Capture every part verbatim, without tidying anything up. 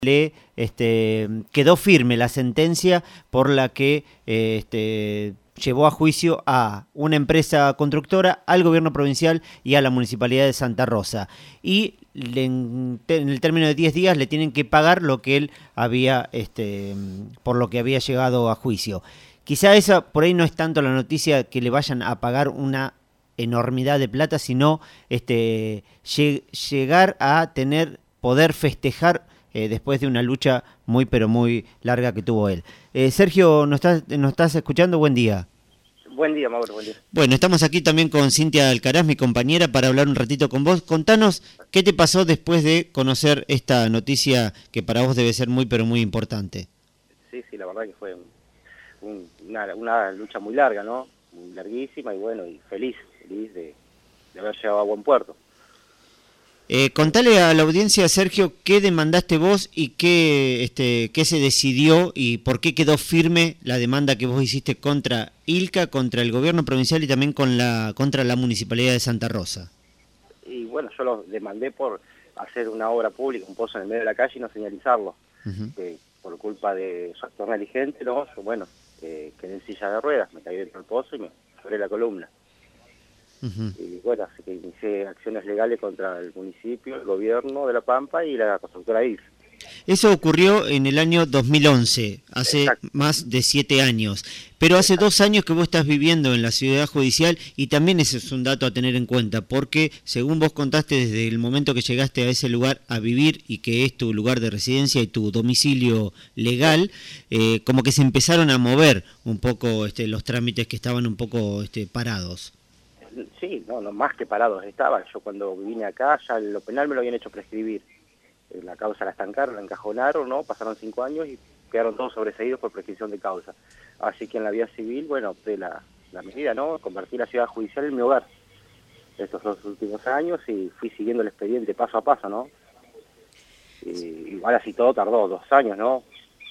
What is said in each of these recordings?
le este, quedó firme la sentencia por la que eh, este, llevó a juicio a una empresa constructora, al gobierno provincial y a la municipalidad de Santa Rosa. Y le, en el término de diez días le tienen que pagar lo que él había, este, por lo que había llegado a juicio. Quizá esa por ahí no es tanto la noticia que le vayan a pagar una enormidad de plata, sino este, lleg- llegar a tener, poder festejar eh, después de una lucha muy pero muy larga que tuvo él. Eh, Sergio, ¿nos estás, ¿nos estás escuchando? Buen día. Buen día, Mauro, buen día. Bueno, estamos aquí también con Cintia Alcaraz, mi compañera, para hablar un ratito con vos. Contanos qué te pasó después de conocer esta noticia que para vos debe ser muy pero muy importante. Sí, sí, la verdad que fue un, un, una, una lucha muy larga, ¿no? Muy larguísima y bueno, y feliz, feliz de, de haber llegado a buen puerto. Eh, contale a la audiencia, Sergio, qué demandaste vos y qué, este, qué se decidió y por qué quedó firme la demanda que vos hiciste contra ILCA, contra el gobierno provincial y también con la, contra la municipalidad de Santa Rosa. Y bueno, yo lo demandé por hacer una obra pública, un pozo en el medio de la calle y no señalizarlo. Uh-huh. Que por culpa de su actor negligente, ¿no? Yo, bueno, eh, quedé en silla de ruedas, me caí dentro del pozo y me quebré la columna. Uh-huh. Y bueno, así que inicié acciones legales contra el municipio, el gobierno de La Pampa y la constructora I R. Eso ocurrió en el año dos mil once, hace Exacto. más de siete años. Pero hace Exacto. dos años que vos estás viviendo en la ciudad judicial y también ese es un dato a tener en cuenta, porque según vos contaste desde el momento que llegaste a ese lugar a vivir y que es tu lugar de residencia y tu domicilio legal, eh, como que se empezaron a mover un poco este, los trámites que estaban un poco este, parados. Sí, no, no, más que parados estaban. Yo cuando vine acá ya lo penal me lo habían hecho prescribir. La causa la estancaron, la encajonaron, ¿no? Pasaron cinco años y quedaron todos sobreseídos por prescripción de causa. Así que en la vía civil, bueno, opté la, la medida, ¿no? Convertí la ciudad judicial en mi hogar estos dos últimos años y fui siguiendo el expediente paso a paso, ¿no? Y, igual así todo tardó dos años, ¿no?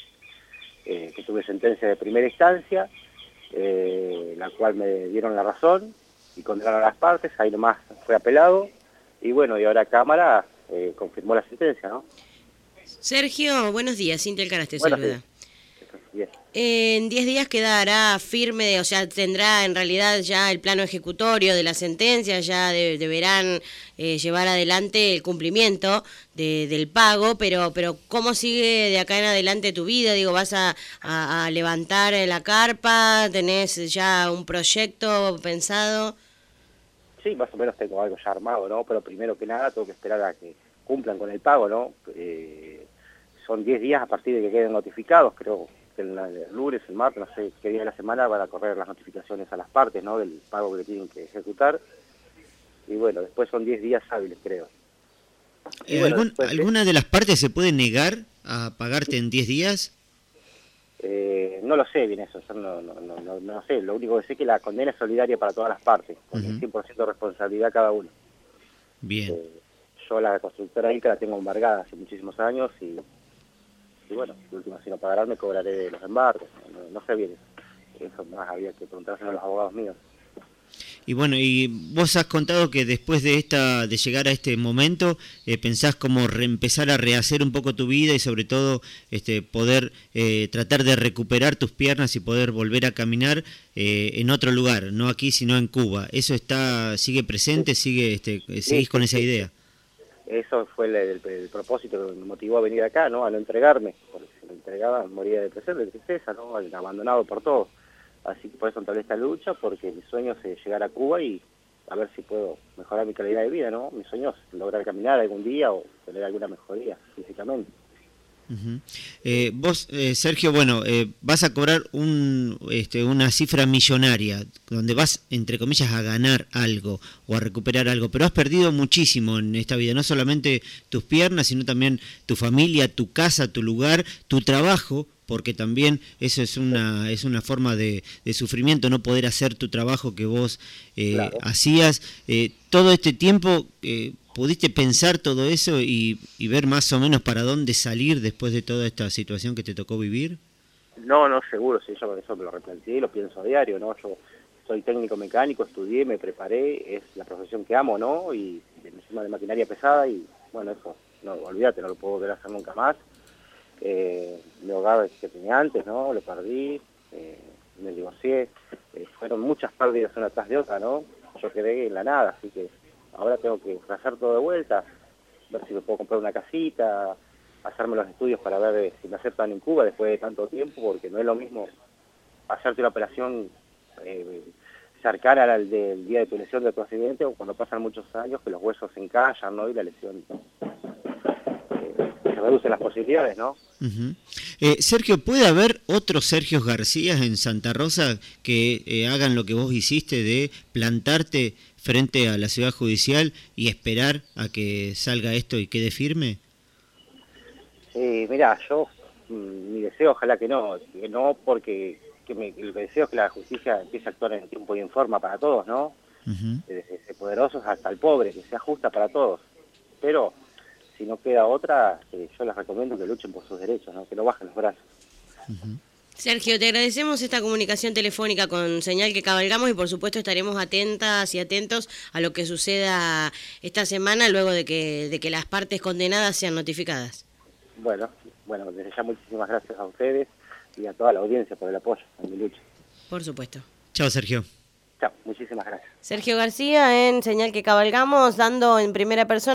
Eh, que tuve sentencia de primera instancia, eh, la cual me dieron la razón y condenaron a las partes, ahí nomás fue apelado y bueno, y ahora Cámara eh, confirmó la sentencia, ¿no? Sergio, buenos días, Cintia Alcaraz te Buenos saluda. días. Bien. En diez días quedará firme, o sea, tendrá en realidad ya el plano ejecutorio de la sentencia, ya de, deberán eh, llevar adelante el cumplimiento de, del pago, pero pero ¿cómo sigue de acá en adelante tu vida? Digo, ¿vas a, a, a levantar la carpa? ¿Tenés ya un proyecto pensado? Sí, más o menos tengo algo ya armado, ¿no? Pero primero que nada tengo que esperar a que cumplan con el pago, ¿no? Eh, son diez días a partir de que queden notificados, creo que el, el lunes, el martes, no sé qué día de la semana van a correr las notificaciones a las partes, ¿no? Del pago que tienen que ejecutar. Y bueno, después son diez días hábiles, creo. Eh, bueno, ¿algún, ¿Alguna de las partes se puede negar a pagarte en diez días? Eh, no lo sé bien eso, yo no, no, no, no, no sé, lo único que sé es que la condena es solidaria para todas las partes, con uh-huh. el cien por ciento de responsabilidad cada uno. Bien. Eh, yo la constructora ILCA la tengo embargada hace muchísimos años y, y bueno, de última si no pagarán me cobraré de los embargos, no, no sé bien eso, eso más había que preguntárselo a los abogados míos. Y bueno, y vos has contado que después de esta, de llegar a este momento, eh, pensás como re, empezar a rehacer un poco tu vida y sobre todo este, poder eh, tratar de recuperar tus piernas y poder volver a caminar eh, en otro lugar, no aquí sino en Cuba. ¿Eso está sigue presente? Sí. sigue este, ¿Seguís sí, con sí, esa sí. idea? Eso fue el, el, el propósito que me motivó a venir acá, ¿no? A no entregarme, porque si me entregaba moría de depresión, de tristeza, ¿no? Abandonado por todo. Así que por eso entablé esta lucha, porque mi sueño es llegar a Cuba y a ver si puedo mejorar mi calidad de vida, ¿no? Mi sueño es lograr caminar algún día o tener alguna mejoría físicamente. Uh-huh. Eh, vos, eh, Sergio, bueno, eh, vas a cobrar un, este, una cifra millonaria, donde vas, entre comillas, a ganar algo o a recuperar algo, pero has perdido muchísimo en esta vida, no solamente tus piernas, sino también tu familia, tu casa, tu lugar, tu trabajo, porque también eso es una es una forma de, de sufrimiento, no poder hacer tu trabajo que vos eh, claro. hacías. Eh, todo este tiempo, eh, ¿pudiste pensar todo eso y, y ver más o menos para dónde salir después de toda esta situación que te tocó vivir? No, no, seguro, sí, yo por eso me lo replanteé y lo pienso a diario, ¿no? Yo soy técnico mecánico, estudié, me preparé, es la profesión que amo, ¿no? Y encima de maquinaria pesada y, bueno, eso, no, olvídate, no lo puedo volver a hacer nunca más. Eh, mi hogar que tenía antes, ¿no? Lo perdí, eh, me divorcié, eh, fueron muchas pérdidas una tras de otra, ¿no? Yo quedé en la nada, así que ahora tengo que hacer todo de vuelta, ver si me puedo comprar una casita, hacerme los estudios para ver eh, si me aceptan en Cuba después de tanto tiempo, porque no es lo mismo hacerte una operación eh, cercana al del día de tu lesión, de tu accidente, o cuando pasan muchos años que los huesos se encallan, ¿no? Y la lesión eh, se reducen las posibilidades, ¿no? Uh-huh. eh, Sergio, ¿puede haber otros Sergios García en Santa Rosa que eh, hagan lo que vos hiciste de plantarte frente a la ciudad judicial y esperar a que salga esto y quede firme? Eh, mirá, yo, mm, mi deseo, ojalá que no, que no porque que me, el deseo es que la justicia empiece a actuar en tiempo y en forma para todos, ¿no? Uh-huh. Desde, desde poderosos hasta el pobre, que sea justa para todos. Pero si no queda otra, eh, yo les recomiendo que luchen por sus derechos, ¿no? Que no bajen los brazos. Uh-huh. Sergio, te agradecemos esta comunicación telefónica con Señal que Cabalgamos y por supuesto estaremos atentas y atentos a lo que suceda esta semana luego de que, de que las partes condenadas sean notificadas. Bueno, bueno, desde ya muchísimas gracias a ustedes y a toda la audiencia por el apoyo en mi lucha. Por supuesto. Chao, Sergio. Chao, muchísimas gracias. Sergio García en Señal que Cabalgamos, dando en primera persona